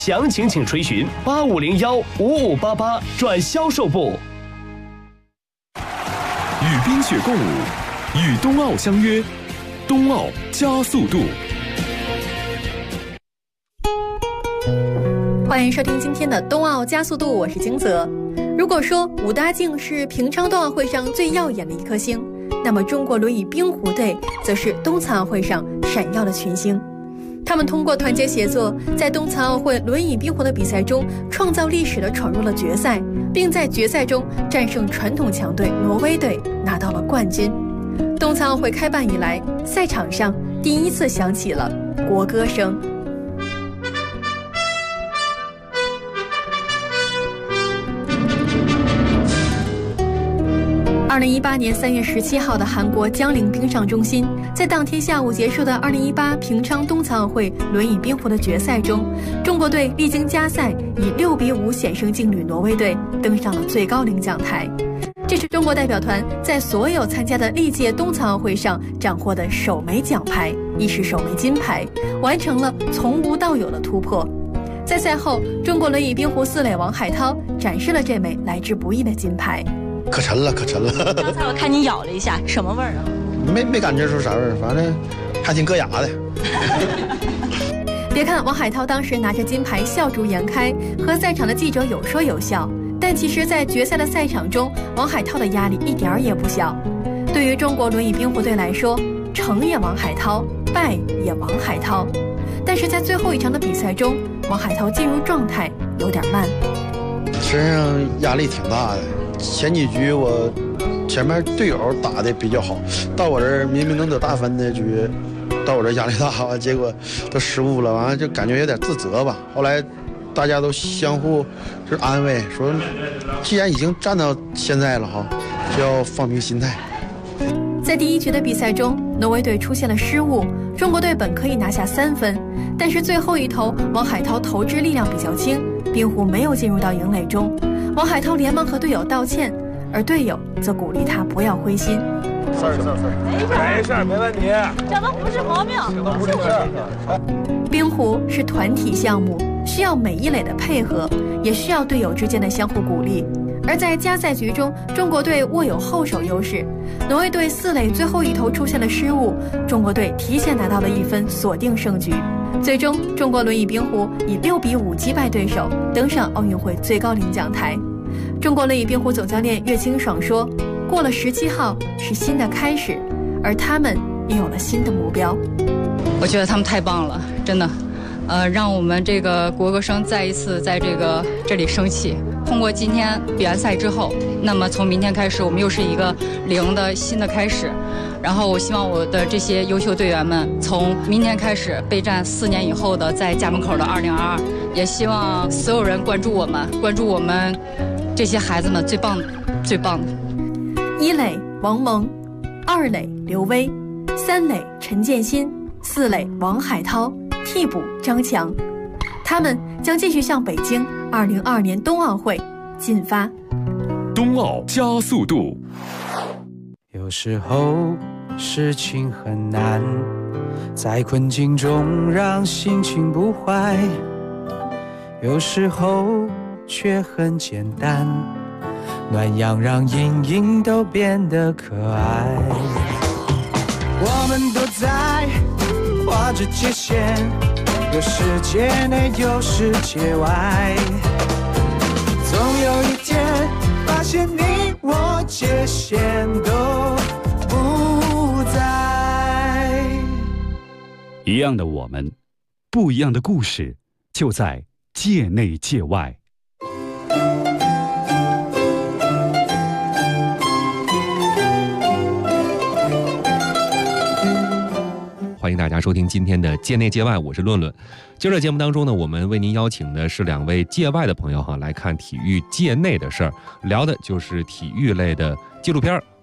详情请垂询85015588转销售部。 与冰雪共舞，与冬奥相约，冬奥加速度。 欢迎收听今天的冬奥加速度，我是金泽。如果说武大靖是平昌冬奥会上最耀眼的一颗星，那么中国轮椅冰壶队则是冬残奥会上闪耀的群星。他们通过团结协作，在冬残奥会轮椅冰壶的比赛中创造历史的闯入了决赛，并在决赛中战胜传统强队挪威队，拿到了冠军。冬残奥会开办以来，赛场上第一次响起了国歌声。2018年3月17号的韩国江陵冰上中心，在当天下午结束的2018平昌冬残奥会轮椅冰壶的决赛中，中国队历经加赛，以6-5险胜劲旅挪威队，登上了最高领奖台。这是中国代表团在所有参加的历届冬残奥会上斩获的首枚奖牌，亦是首枚金牌，完成了从无到有的突破。在赛后，中国轮椅冰壶四垒王海涛展示了这枚来之不易的金牌。 可沉了。 刚才我看你咬了一下，什么味儿啊？ 没感觉出啥味儿，反正还挺硌牙的。 别看王海涛当时拿着金牌笑逐颜开，和在场的记者有说有笑，但其实在决赛的赛场中，王海涛的压力一点儿也不小。对于中国轮椅冰壶队来说，成也王海涛，败也王海涛。但是在最后一场的比赛中，王海涛进入状态有点慢， 身上压力挺大的。前几局我前面队友打的比较好，到我这儿明明能得大分的局，到我这压力大，结果都失误了，完了就感觉有点自责吧。后来大家都相互是安慰，说既然已经站到现在了就要放平心态。 在第一局的比赛中，挪威队出现了失误，中国队本可以拿下3分，但是最后一投王海涛投掷力量比较轻，冰壶没有进入到营垒中。王海涛连忙和队友道歉，而队友则鼓励他不要灰心。 没事，没问题， 这都不是毛病， 这都不是事儿。 冰壶是团体项目，需要每一垒的配合，也需要队友之间的相互鼓励。而在加赛局中，中国队握有后手优势，挪威队四垒最后一投出现了失误，中国队提前拿到了1分，锁定胜局。最终，中国轮椅冰壶以6-5击败对手，登上奥运会最高领奖台。中国轮椅冰壶总教练岳清爽说：“过了17号是新的开始，而他们也有了新的目标。” 我觉得他们太棒了，真的，让我们这个国歌声再一次在这里升起。通过今天比完赛之后，那么从明天开始，我们又是一个0的新的开始。然后我希望我的这些优秀队员们从明天开始备战4年以后的在家门口的2022，也希望所有人关注我们这些孩子们最棒的。 1垒王蒙，2垒刘威，3垒陈建新，4垒王海涛，替补张强。他们将继续向北京2022年冬奥会进发。 冬奥加速度。 有时候事情很难，在困境中让心情不坏，有时候却很简单，暖阳让阴影都变得可爱。我们都在画着界限，有世界内有世界外，总有一天发现你我界限都不在。 一样的我们，不一样的故事，就在界内界外。 欢迎大家收听今天的界内界外，我是论论。今儿的节目当中呢，我们为您邀请的是2位界外的朋友来看体育界内的事儿，聊的就是体育类的纪录片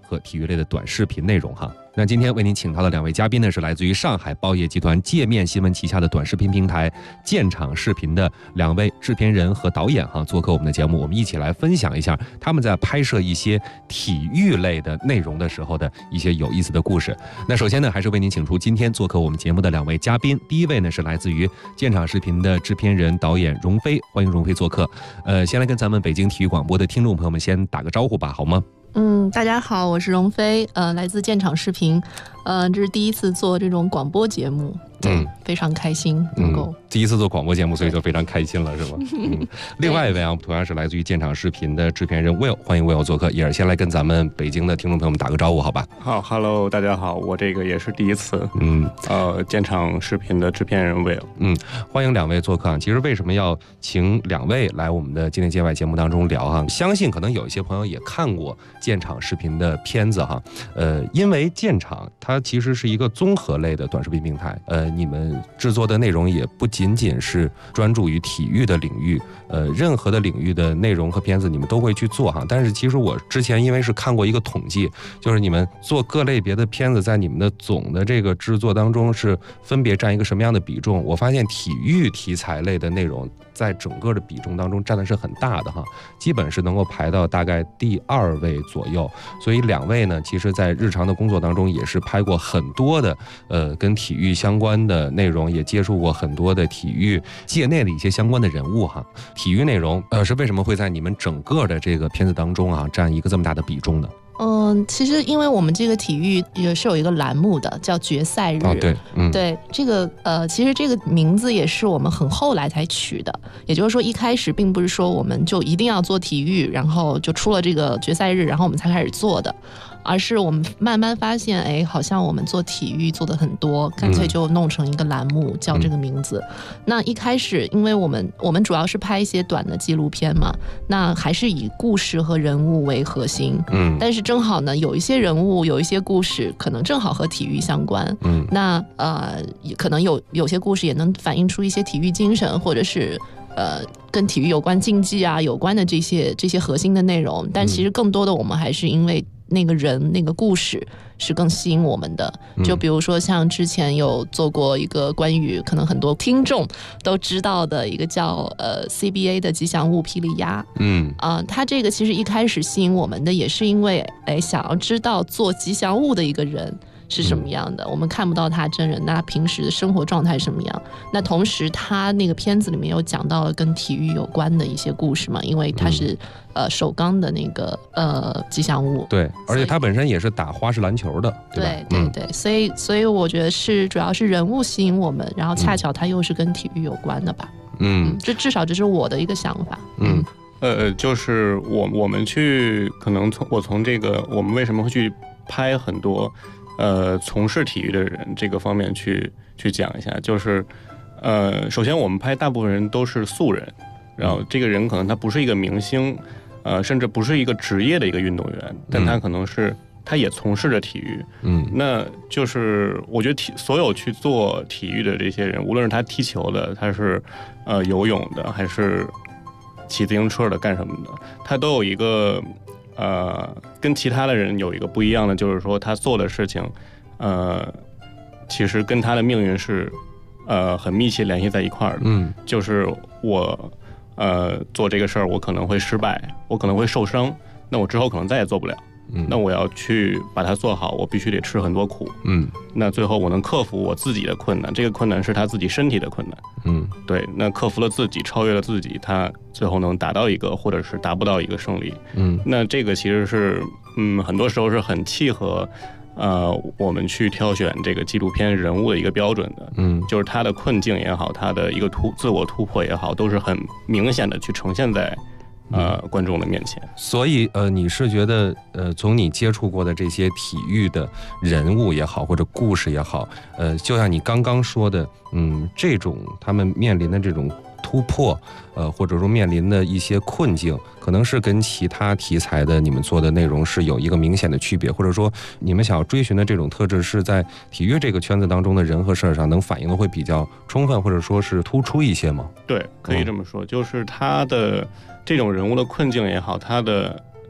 和体育类的短视频内容哈。那今天为您请到的2位嘉宾呢，是来自于上海报业集团界面新闻旗下的短视频平台建厂视频的2位制片人和导演哈，做客我们的节目，我们一起来分享一下他们在拍摄一些体育类的内容的时候的一些有意思的故事。那首先呢，还是为您请出今天做客我们节目的2位嘉宾。第一位呢，是来自于建厂视频的制片人导演荣飞，欢迎荣飞做客。先来跟咱们北京体育广播的听众朋友们先打个招呼吧，好吗？ 大家好，我是荣飞，来自建厂视频，这是第一次做这种广播节目，非常开心能够第一次做广播节目，所以就非常开心了，是吗？另外一位啊，同样是来自于建厂视频的制片人 Will， 欢迎 Will 做客，也是先来跟咱们北京的听众朋友们打个招呼，好吧？ 好 ，Hello， 大家好，我这个也是第一次，建厂视频的制片人 Will， 欢迎2位做客。其实为什么要请2位来我们的今天界外节目当中聊哈？相信可能有一些朋友也看过建厂视频的片子哈，因为建厂它其实是一个综合类的短视频平台，你们制作的内容也不仅仅是专注于体育的领域，任何的领域的内容和片子你们都会去做哈。但是其实我之前因为是看过一个统计，就是你们做各类别的片子在你们的总的这个制作当中是分别占一个什么样的比重，我发现体育题材类的内容在整个的比重当中占的是很大的哈，基本是能够排到大概第2位左右。所以2位呢，其实在日常的工作当中也是拍过很多的跟体育相关的内容，也接触过很多的体育界内的一些相关的人物哈。体育内容是为什么会在你们整个的这个片子当中啊占一个这么大的比重呢？ 其实因为我们这个体育也是有一个栏目的，叫决赛日。对，这个其实这个名字也是我们很后来才取的，也就是说一开始并不是说我们就一定要做体育，然后就出了这个决赛日，然后我们才开始做的。而是我们慢慢发现，好像我们做体育做的很多，干脆就弄成一个栏目，叫这个名字。那一开始，因为我们主要是拍一些短的纪录片嘛，那还是以故事和人物为核心。但是正好呢，有一些人物，有一些故事，可能正好和体育相关。那可能有些故事也能反映出一些体育精神，或者是跟体育有关竞技啊有关的这些核心的内容。但其实更多的我们还是因为那个人那个故事是更吸引我们的。就比如说像之前有做过一个关于可能很多听众都知道的一个叫CBA 的吉祥物霹雳鸭。他这个其实一开始吸引我们的也是因为想要知道做吉祥物的一个人是什么样的，我们看不到他真人，那平时的生活状态是什么样。那同时他那个片子里面有讲到了跟体育有关的一些故事嘛，因为他是首钢的那个吉祥物。 对，而且他本身也是打花式篮球的，对吧？ 对，所以我觉得主要是人物吸引我们，然后恰巧他又是跟体育有关的吧。至少这是我的一个想法。 就是我们去可能从这个我们为什么会去拍很多从事体育的人这个方面去讲一下，就是首先我们拍大部分人都是素人，然后这个人可能他不是一个明星，甚至不是一个职业的一个运动员，但他可能是他也从事着体育。那就是我觉得所有去做体育的这些人，无论是他踢球的，他是游泳的，还是骑自行车的，干什么的，他都有一个跟其他的人有一个不一样的，就是说他做的事情其实跟他的命运是很密切联系在一块儿的。就是我做这个事儿，我可能会失败，我可能会受伤，那我之后可能再也做不了。那我要去把它做好，我必须得吃很多苦。那最后我能克服我自己的困难，这个困难是他自己身体的困难。对，那克服了自己，超越了自己，他最后能达到一个或者是达不到一个胜利。那这个其实是很多时候是很契合我们去挑选这个纪录片人物的一个标准的。就是他的困境也好，他的一个自我突破也好，都是很明显的去呈现在观众的面前。 所以你是觉得从你接触过的这些体育的人物也好，或者故事也好，就像你刚刚说的，这种他们面临的这种突破，或者说面临的一些困境，可能是跟其他题材的你们做的内容是有一个明显的区别，或者说你们想要追寻的这种特质是在体育这个圈子当中的人和事上能反映的会比较充分，或者说是突出一些吗？ 对，可以这么说，就是他的这种人物的困境也好，他的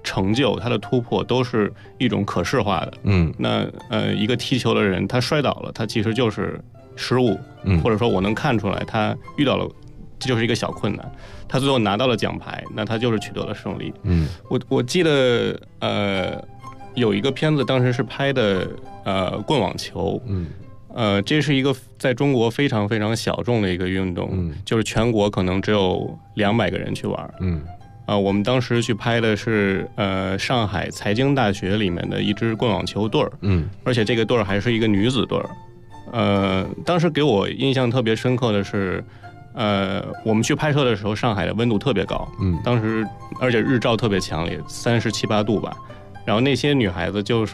成就、他的突破都是一种可视化的。那一个踢球的人他摔倒了，他其实就是失误，或者说我能看出来他遇到了，这就是一个小困难。他最后拿到了奖牌，那他就是取得了胜利。我记得有一个片子当时是拍的棍网球。这是一个在中国非常非常小众的一个运动，就是全国可能只有200个人去玩。我们当时去拍的是上海财经大学里面的一支棍网球队儿，而且这个队儿还是一个女子队儿。当时给我印象特别深刻的是，我们去拍摄的时候，上海的温度特别高，当时而且日照特别强烈，37、8度吧。然后那些女孩子就是，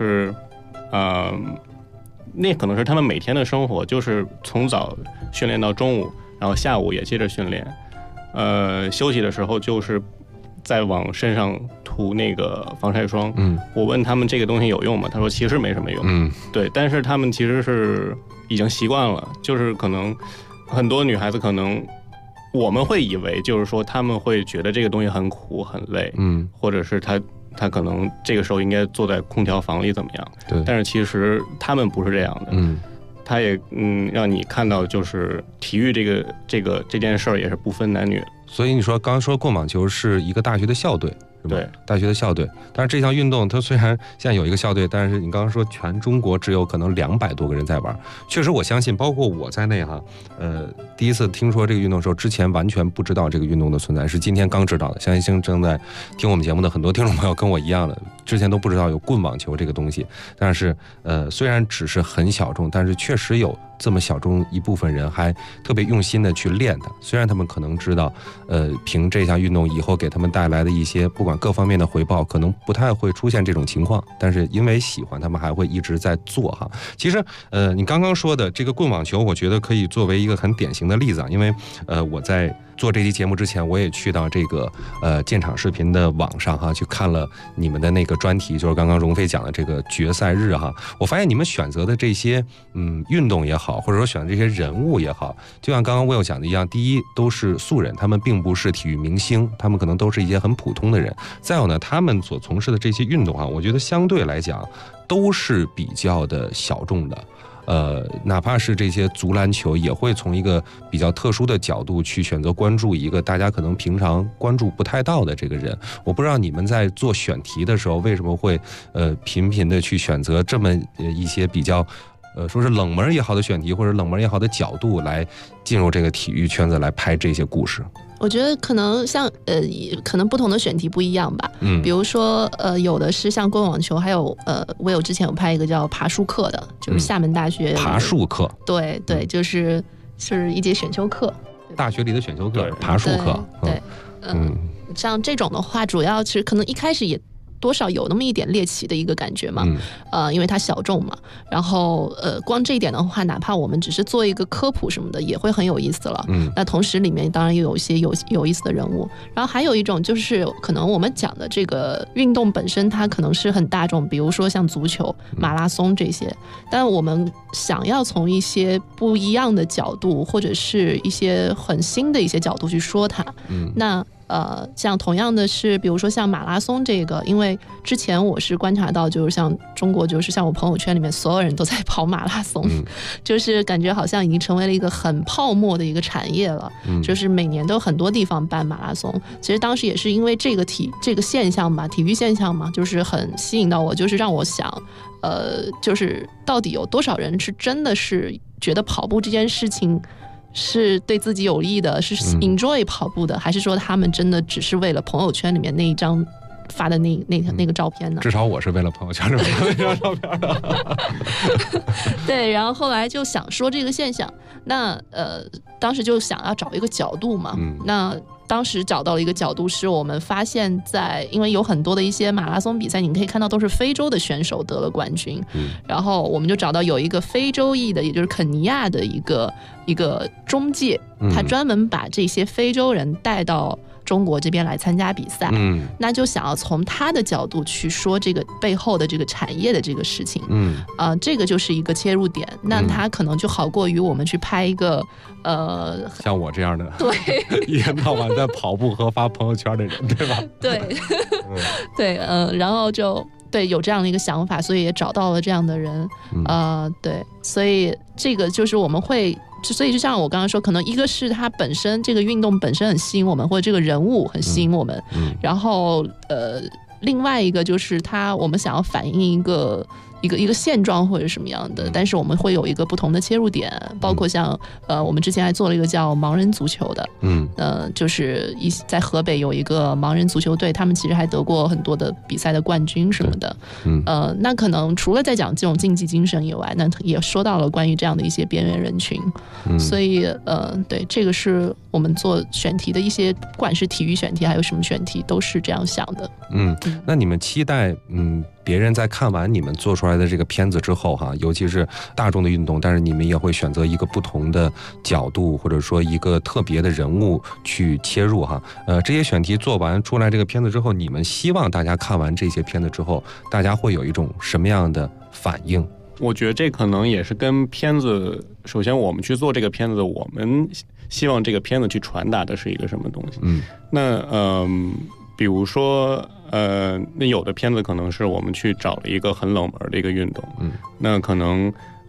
那可能是她们每天的生活，就是从早训练到中午，然后下午也接着训练，休息的时候就是再往身上涂那个防晒霜。我问他们这个东西有用吗？他说其实没什么用。对，但是他们其实是已经习惯了，就是可能很多女孩子可能我们会以为就是说他们会觉得这个东西很苦很累，或者是他可能这个时候应该坐在空调房里怎么样？对，但是其实他们不是这样的。他也让你看到，就是体育这件事儿也是不分男女。 所以你说刚刚说棍网球是一个大学的校队， 对， 大学的校队。但是这项运动它虽然现在有一个校队，但是你刚刚说全中国只有可能200多个人在玩。确实我相信包括我在内哈，第一次听说这个运动的时候，之前完全不知道这个运动的存在，是今天刚知道的。相信正在听我们节目的很多听众朋友跟我一样的，之前都不知道有棍网球这个东西。但是虽然只是很小众，但是确实有这么小众一部分人还特别用心的去练它。虽然他们可能知道凭这项运动以后给他们带来的一些不管各方面的回报可能不太会出现这种情况，但是因为喜欢他们还会一直在做哈。其实你刚刚说的这个棍网球我觉得可以作为一个很典型的例子，因为我在做这期节目之前我也去到这个建厂视频的网上哈，去看了你们的那个专题，就是刚刚荣飞讲的这个决赛日哈。我发现你们选择的这些运动也好，或者说选的这些人物也好，就像刚刚Will讲的一样，第一都是素人，他们并不是体育明星，他们可能都是一些很普通的人。再有呢，他们所从事的这些运动啊，我觉得相对来讲都是比较的小众的。哪怕是这些足篮球也会从一个比较特殊的角度去选择关注一个大家可能平常关注不太到的这个人。我不知道你们在做选题的时候为什么会频频的去选择这么一些比较说是冷门也好的选题，或者冷门也好的角度来进入这个体育圈子来拍这些故事。 我觉得可能像可能不同的选题不一样吧。比如说有的是像棍网球，还有我有之前有拍一个叫爬树课的，就是厦门大学爬树课。 对对，就是一节选修课， 大学里的选修课，爬树课。 对，像这种的话，主要其实可能一开始也多少有那么一点猎奇的一个感觉嘛，因为它小众嘛，然后光这一点的话，哪怕我们只是做一个科普什么的，也会很有意思了。那同时里面当然也有一些有意思的人物，然后还有一种就是可能我们讲的这个运动本身，它可能是很大众，比如说像足球、马拉松这些，但我们想要从一些不一样的角度，或者是一些很新的一些角度去说它，那像同样的是比如说像马拉松这个，因为之前我是观察到就是像中国就是像我朋友圈里面所有人都在跑马拉松，就是感觉好像已经成为了一个很泡沫的一个产业了，就是每年都很多地方办马拉松。其实当时也是因为这个现象吧，体育现象嘛，就是很吸引到我，就是让我想就是到底有多少人是真的是觉得跑步这件事情是对自己有利的，是 enjoy 跑步的，还是说他们真的只是为了朋友圈里面那一张发的那个照片呢？ 至少我是为了朋友圈里面那张照片的。 对，然后后来就想说这个现象，那当时就想要找一个角度嘛，那当时找到了一个角度，是我们发现因为有很多的一些马拉松比赛，你可以看到都是非洲的选手得了冠军，然后我们就找到有一个非洲裔的，也就是肯尼亚的一个中介，他专门把这些非洲人带到中国这边来参加比赛，那就想要从他的角度去说这个背后的这个产业的这个事情，这个就是一个切入点，那他可能就好过于我们去拍一个像我这样的对一天到晚在跑步和发朋友圈的人，对吧？ 对对，然后就对有这样的一个想法，所以也找到了这样的人，对，所以这个就是我们会。所以就像我刚刚说，可能一个是它本身这个运动本身很吸引我们，或者这个人物很吸引我们，然后另外一个就是我们想要反映一个现状或者什么样的，但是我们会有一个不同的切入点，包括像我们之前还做了一个叫盲人足球的，就是在河北有一个盲人足球队，他们其实还得过很多的比赛的冠军什么的，那可能除了在讲这种竞技精神以外，那也说到了关于这样的一些边缘人群，所以对，这个是我们做选题的一些，不管是体育选题还有什么选题，都是这样想的。 那你们期待别人在看完你们做出来的这个片子之后哈，尤其是大众的运动，但是你们也会选择一个不同的角度，或者说一个特别的人物去切入哈。这些选题做完出来这个片子之后，你们希望大家看完这些片子之后，大家会有一种什么样的反应？ 我觉得这可能也是跟片子，首先我们去做这个片子，我们希望这个片子去传达的是一个什么东西。那比如说那有的片子可能是我们去找了一个很冷门的一个运动，那可能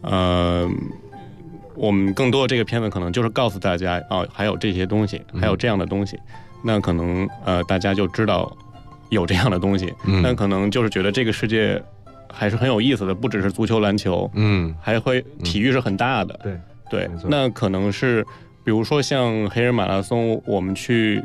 我们更多的这个片子可能就是告诉大家还有这些东西，还有这样的东西，那可能大家就知道有这样的东西，那可能就是觉得这个世界还是很有意思的，不只是足球篮球，还会体育是很大的，对，那可能是比如说像黑人马拉松，我们去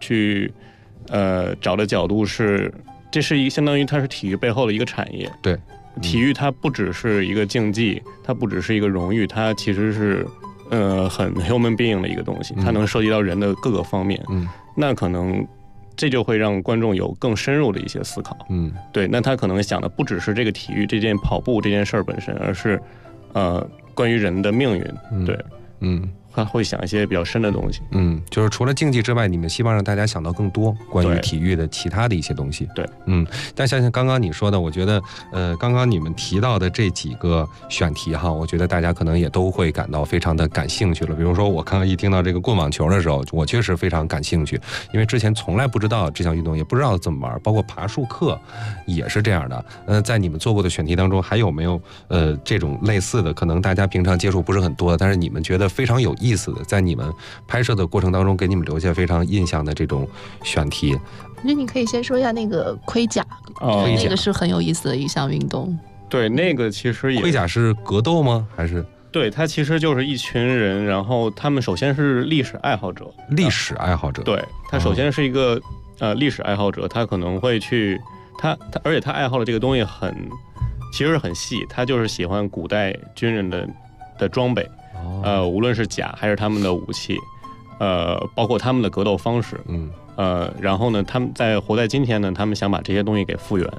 找的角度是，这是相当于它是体育背后的一个产业。 对， 体育它不只是一个竞技，它不只是一个荣誉，它其实是很 human being 的一个东西，它能涉及到人的各个方面。那可能这就会让观众有更深入的一些思考。对，那他可能想的不只是这个体育这件跑步这件事儿本身，而是关于人的命运。对，他会想一些比较深的东西。 就是除了竞技之外，你们希望让大家想到更多关于体育的其他的一些东西。 对， 但像刚刚你说的，我觉得刚刚你们提到的这几个选题哈，我觉得大家可能也都会感到非常的感兴趣了。比如说我刚刚一听到这个棍网球的时候，我确实非常感兴趣，因为之前从来不知道这项运动，也不知道怎么玩，包括爬树课也是这样的。在你们做过的选题当中，还有没有这种类似的，可能大家平常接触不是很多，但是你们觉得非常有意思的，在你们拍摄的过程当中给你们留下非常印象的这种选题？ 那你可以先说一下那个盔甲，那个是很有意思的一项运动。 对，那个其实也盔甲是格斗吗？还是？ 对，它其实就是一群人，然后他们首先是历史爱好者。 历史爱好者。 对，他首先是一个历史爱好者，他可能会去而且他爱好的这个东西其实很细，他就是喜欢古代军人的装备。无论是甲还是他们的武器，包括他们的格斗方式，然后呢，他们活在今天呢，他们想把这些东西给复原，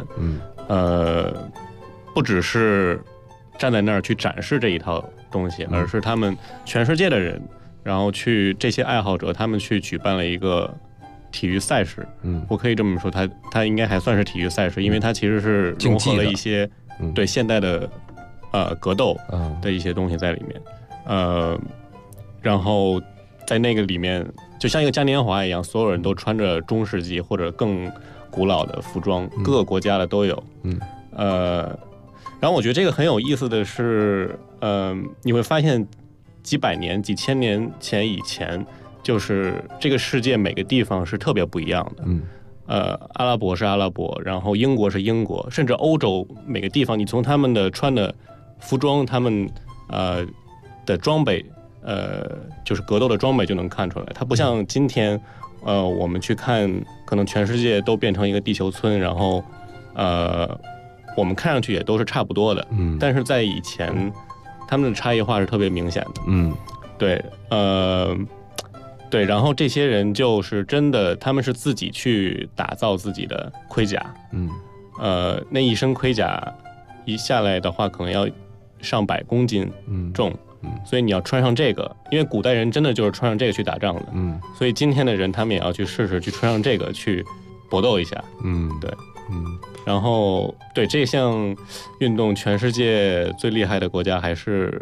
不只是站在那儿去展示这一套东西，而是他们全世界的人，然后这些爱好者，他们去举办了一个体育赛事，我可以这么说，它应该还算是体育赛事，因为它其实是融合了一些对现代的格斗的一些东西在里面。然后在那个里面，就像一个嘉年华一样，所有人都穿着中世纪或者更古老的服装，各个国家的都有。然后我觉得这个很有意思的是，你会发现几百年、几千年以前，就是这个世界每个地方是特别不一样的。阿拉伯是阿拉伯，然后英国是英国，甚至欧洲每个地方，你从他们的穿的服装，他们的装备，就是格斗的装备就能看出来。它不像今天，我们去看，可能全世界都变成一个地球村，然后，我们看上去也都是差不多的。但是在以前，他们的差异化是特别明显的。对，对，然后这些人就是真的，他们是自己去打造自己的盔甲。那一身盔甲一下来的话，可能要上百公斤重。所以你要穿上这个，因为古代人真的就是穿上这个去打仗的。所以今天的人他们也要去试试去穿上这个去搏斗一下。对，然后对这项运动，全世界最厉害的国家还是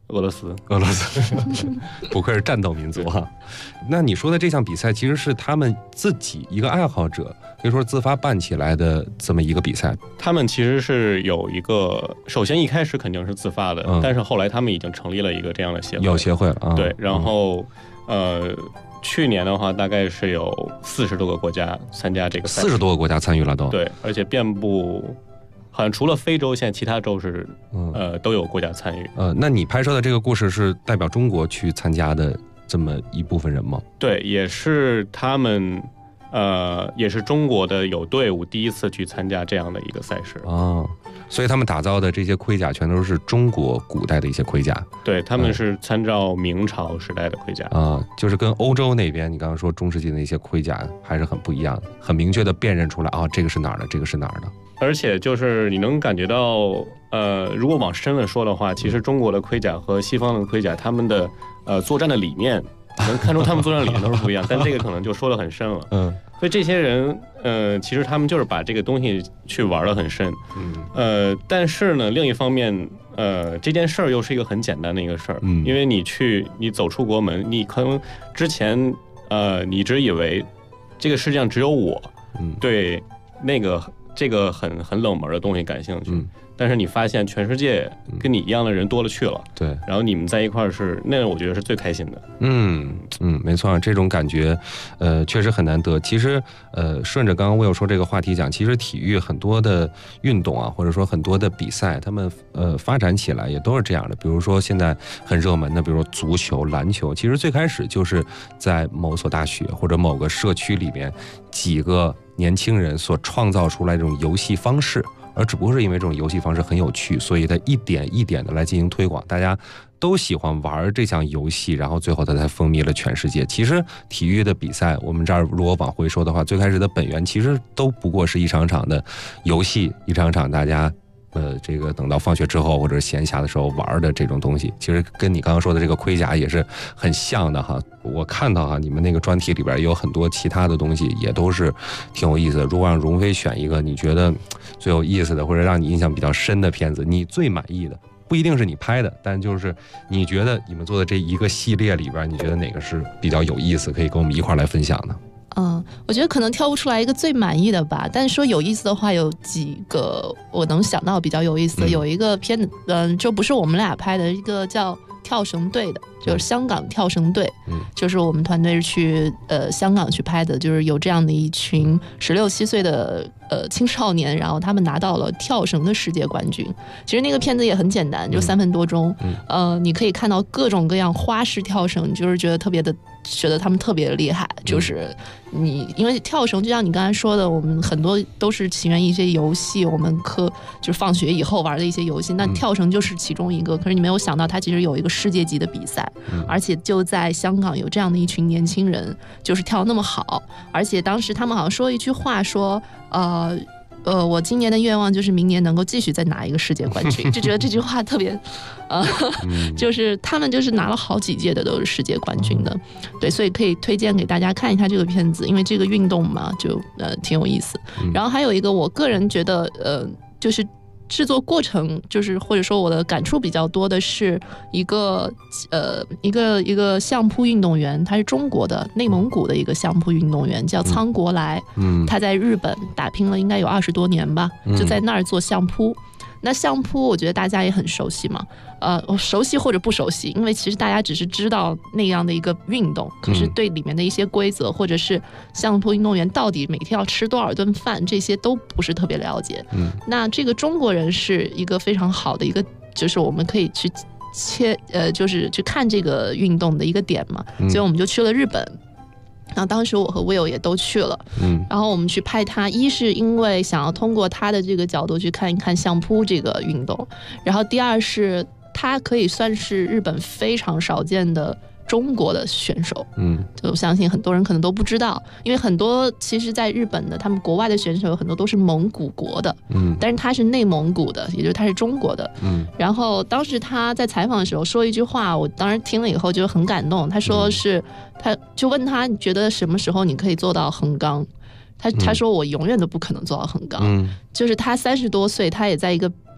俄罗斯， 不愧是战斗民族哈。那你说的这项比赛其实是他们自己一个爱好者可以说自发办起来的这么一个比赛。 他们其实是有一个，首先一开始肯定是自发的，但是后来他们已经成立了一个这样的协会， 有协会了啊。 对，然后去年的话大概是有40多个国家参加这个赛事 ，40多个国家参与了都。 对，而且遍布。好像除了非洲，现在其他州是都有国家参与。 那你拍摄的这个故事是代表中国去参加的这么一部分人吗？ 对，也是他们也是中国的有队伍第一次去参加这样的一个赛事啊。所以他们打造的这些盔甲全都是中国古代的一些盔甲。 对，他们是参照明朝时代的盔甲啊，就是跟欧洲那边你刚刚说中世纪的那些盔甲还是很不一样的，很明确的辨认出来啊，这个是哪儿的，这个是哪儿的。 而且就是你能感觉到，如果往深了说的话，其实中国的盔甲和西方的盔甲，他们的作战的理念，能看出他们作战理念都是不一样。但这个可能就说得很深了。所以这些人，其实他们就是把这个东西去玩得很深。但是呢，另一方面，这件事儿又是一个很简单的一个事儿，因为你走出国门，你可能之前你只以为这个世界上只有我对这个很冷门的东西感兴趣，但是你发现全世界跟你一样的人多了去了， 对，然后你们在一块儿那我觉得是最开心的。 没错，这种感觉确实很难得。其实顺着刚刚我有说这个话题讲，其实体育很多的运动啊，或者说很多的比赛，他们发展起来也都是这样的。比如说现在很热门的，比如说足球、篮球，其实最开始就是在某所大学或者某个社区里面几个年轻人所创造出来这种游戏方式，而只不过是因为这种游戏方式很有趣，所以它一点一点的来进行推广，大家都喜欢玩这项游戏，然后最后它才风靡了全世界。其实体育的比赛，我们这儿如果往回说的话，最开始的本源其实都不过是一场场的游戏，一场场大家这个等到放学之后或者闲暇的时候玩的这种东西，其实跟你刚刚说的这个盔甲也是很像的哈。我看到哈，你们那个专题里边也有很多其他的东西，也都是挺有意思的。如果让荣飞选一个你觉得最有意思的，或者让你印象比较深的片子，你最满意的，不一定是你拍的，但就是你觉得你们做的这一个系列里边，你觉得哪个是比较有意思，可以跟我们一块来分享的？ 我觉得可能挑不出来一个最满意的吧，但是说有意思的话，有几个我能想到比较有意思的。有一个片子，就不是我们俩拍的，一个叫跳绳队的，就是香港跳绳队，就是我们团队是去香港去拍的，就是有这样的一群16、17岁的青少年，然后他们拿到了跳绳的世界冠军。其实那个片子也很简单，就3分多钟，你可以看到各种各样花式跳绳，就是觉得他们特别的厉害。就是因为跳绳就像你刚才说的，我们很多都是起源于一些游戏，我们就是放学以后玩的一些游戏，那跳绳就是其中一个。可是你没有想到它其实有一个世界级的比赛，而且就在香港有这样的一群年轻人，就是跳那么好。而且当时他们好像说一句话说我今年的愿望就是明年能够继续再拿一个世界冠军，就觉得这句话特别就是他们就是拿了好几届的都是世界冠军的。对，所以可以推荐给大家看一下这个片子，因为这个运动嘛就挺有意思。然后还有一个我个人觉得就是制作过程，就是或者说我的感触比较多的是一个相扑运动员，他是中国的内蒙古的一个相扑运动员，叫苍国来。他在日本打拼了应该有20多年吧，就在那儿做相扑。那相扑我觉得大家也很熟悉嘛，熟悉或者不熟悉，因为其实大家只是知道那样的一个运动，可是对里面的一些规则，或者是相扑运动员到底每天要吃多少顿饭，这些都不是特别了解。那这个中国人是一个非常好的一个，就是我们可以去就是去看这个运动的一个点嘛，所以我们就去了日本。然后当时我和 Will 也都去了，然后我们去拍他，一是因为想要通过他的这个角度去看一看相扑这个运动，然后第二是他可以算是日本非常少见的中国的选手，就相信很多人可能都不知道，因为很多其实在日本的他们国外的选手很多都是蒙古国的，但是他是内蒙古的，也就是他是中国的。然后当时他在采访的时候说一句话，我当时听了以后就很感动，他说是他就问他你觉得什么时候你可以做到横纲，他说我永远都不可能做到横纲，就是他30多岁，他也在一个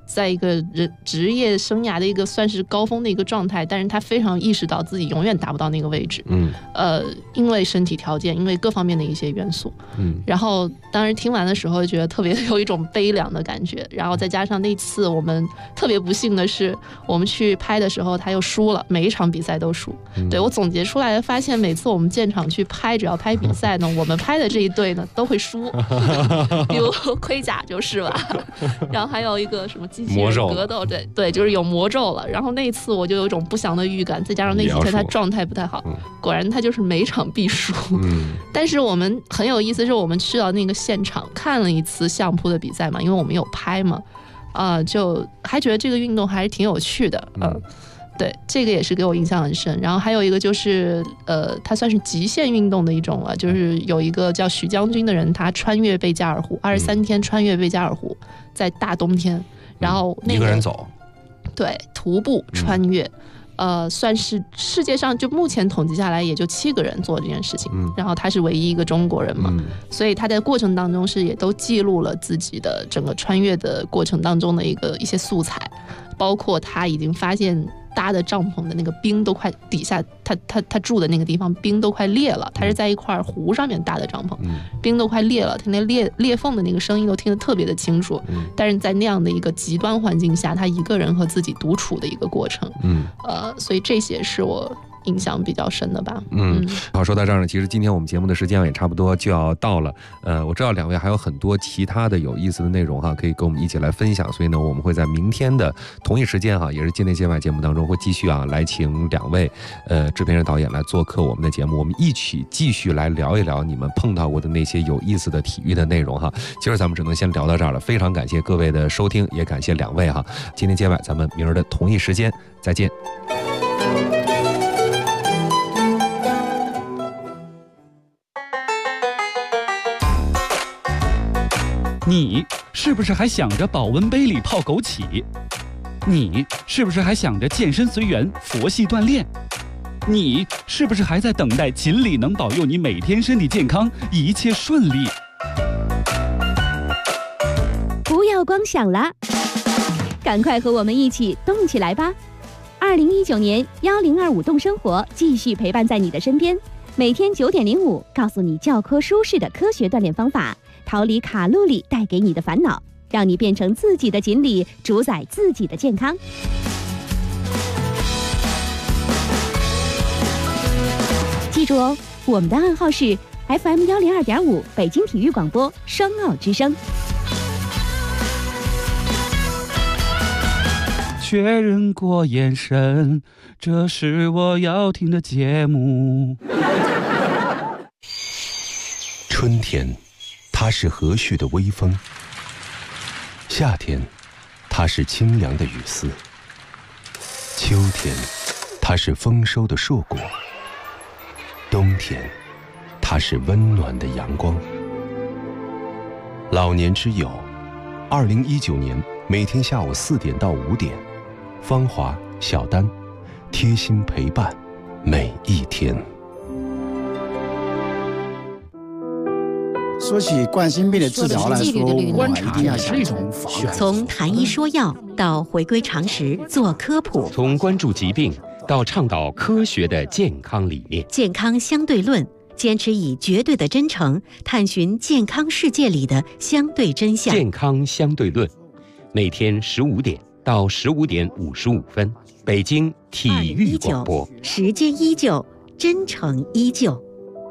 在一个职业生涯的一个算是高峰的一个状态，但是他非常意识到自己永远达不到那个位置。因为身体条件，因为各方面的一些元素。然后当时听完的时候觉得特别有一种悲凉的感觉，然后再加上那次我们特别不幸的是，我们去拍的时候他又输了，每一场比赛都输。对，我总结出来发现，每次我们建厂去拍，只要拍比赛呢，我们拍的这一队呢都会输，比如盔甲就是吧，然后还有一个什么机器人格斗，对，就是有魔咒了。然后那一次我就有一种不祥的预感，再加上那几天他状态不太好，果然他就是每场必输。但是我们很有意思，是我们去到那个现场看了一次相扑的比赛嘛，因为我们有拍嘛，就还觉得这个运动还是挺有趣的。对，这个也是给我印象很深。然后还有一个就是，它算是极限运动的一种了，就是有一个叫许将军的人，他穿越贝加尔湖，23天穿越贝加尔湖，在大冬天，然后一个人走，对，徒步穿越。算是世界上就目前统计下来也就7个人做这件事情，然后他是唯一一个中国人嘛，所以他在过程当中是也都记录了自己的整个穿越的过程当中的一些素材，包括他已经发现搭的帐篷的那个冰都快底下他住的那个地方冰都快裂了，他是在一块湖上面搭的帐篷，冰都快裂了，他那裂缝的那个声音都听得特别的清楚，但是在那样的一个极端环境下，他一个人和自己独处的一个过程，所以这些是我印象比较深的吧。 好，说到这儿呢，其实今天我们节目的时间也差不多就要到了。我知道两位还有很多其他的有意思的内容哈，可以跟我们一起来分享。所以呢，我们会在明天的同一时间哈，也是界内界外节目当中会继续来请2位制片人导演来做客我们的节目，我们一起继续来聊一聊你们碰到过的那些有意思的体育的内容哈。今儿咱们只能先聊到这儿了，非常感谢各位的收听，也感谢2位哈。界内界外，咱们明儿的同一时间再见。 你是不是还想着保温杯里泡枸杞？你是不是还想着健身随缘、佛系锻炼？你是不是还在等待锦鲤能保佑你每天身体健康，一切顺利？ 不要光想了，赶快和我们一起动起来吧！2019年1025动生活继续陪伴在你的身边，每天9点05告诉你教科书式的科学锻炼方法，逃离卡路里带给你的烦恼，让你变成自己的锦鲤，主宰自己的健康。记住哦，我们的暗号是 FM102.5北京体育广播双奥之声。 确认过眼神，这是我要听的节目。 春天它是和煦的微风，夏天它是清凉的雨丝，秋天它是丰收的硕果，冬天它是温暖的阳光。老年之友，2019年每天下午4点到5点，芳华、小丹贴心陪伴每一天。 说起冠心病的治疗来说，我一定要想从从谈医说药到回归常识做科普， 从关注疾病到倡导科学的健康理念。 健康相对论，坚持以绝对的真诚探寻健康世界里的相对真相。 健康相对论，每天15点到15点55分，北京体育广播， 时间依旧，真诚依旧。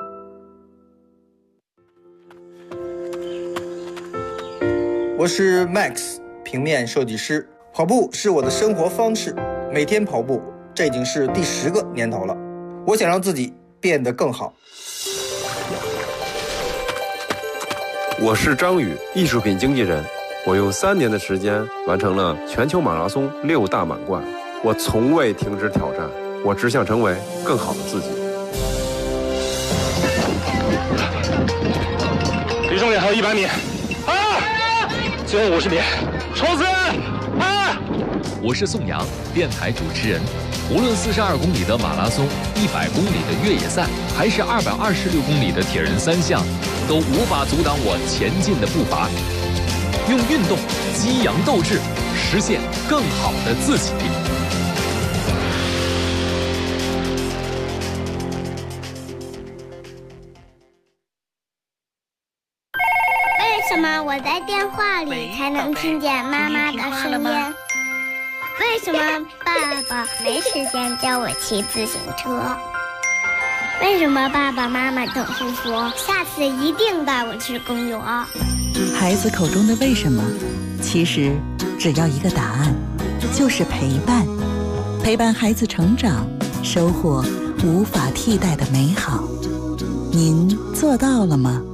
我是 Max， 平面设计师。跑步是我的生活方式，每天跑步，这已经是第10个年头了。我想让自己变得更好。 我是张宇，艺术品经纪人。我用3年的时间完成了全球马拉松6大满贯。我从未停止挑战，我只想成为更好的自己。 离终点还有100米。最后50米，冲刺！ 我是宋阳，电台主持人。无论42公里的马拉松、100公里的越野赛，还是226公里的铁人3项，都无法阻挡我前进的步伐。用运动激扬斗志， 实现更好的自己。 为什么我在电话里才能听见妈妈的声音？为什么爸爸没时间教我骑自行车？为什么爸爸妈妈总是说下次一定带我去公园？ 孩子口中的为什么，其实只要一个答案，就是陪伴。陪伴孩子成长，收获无法替代的美好。您做到了吗？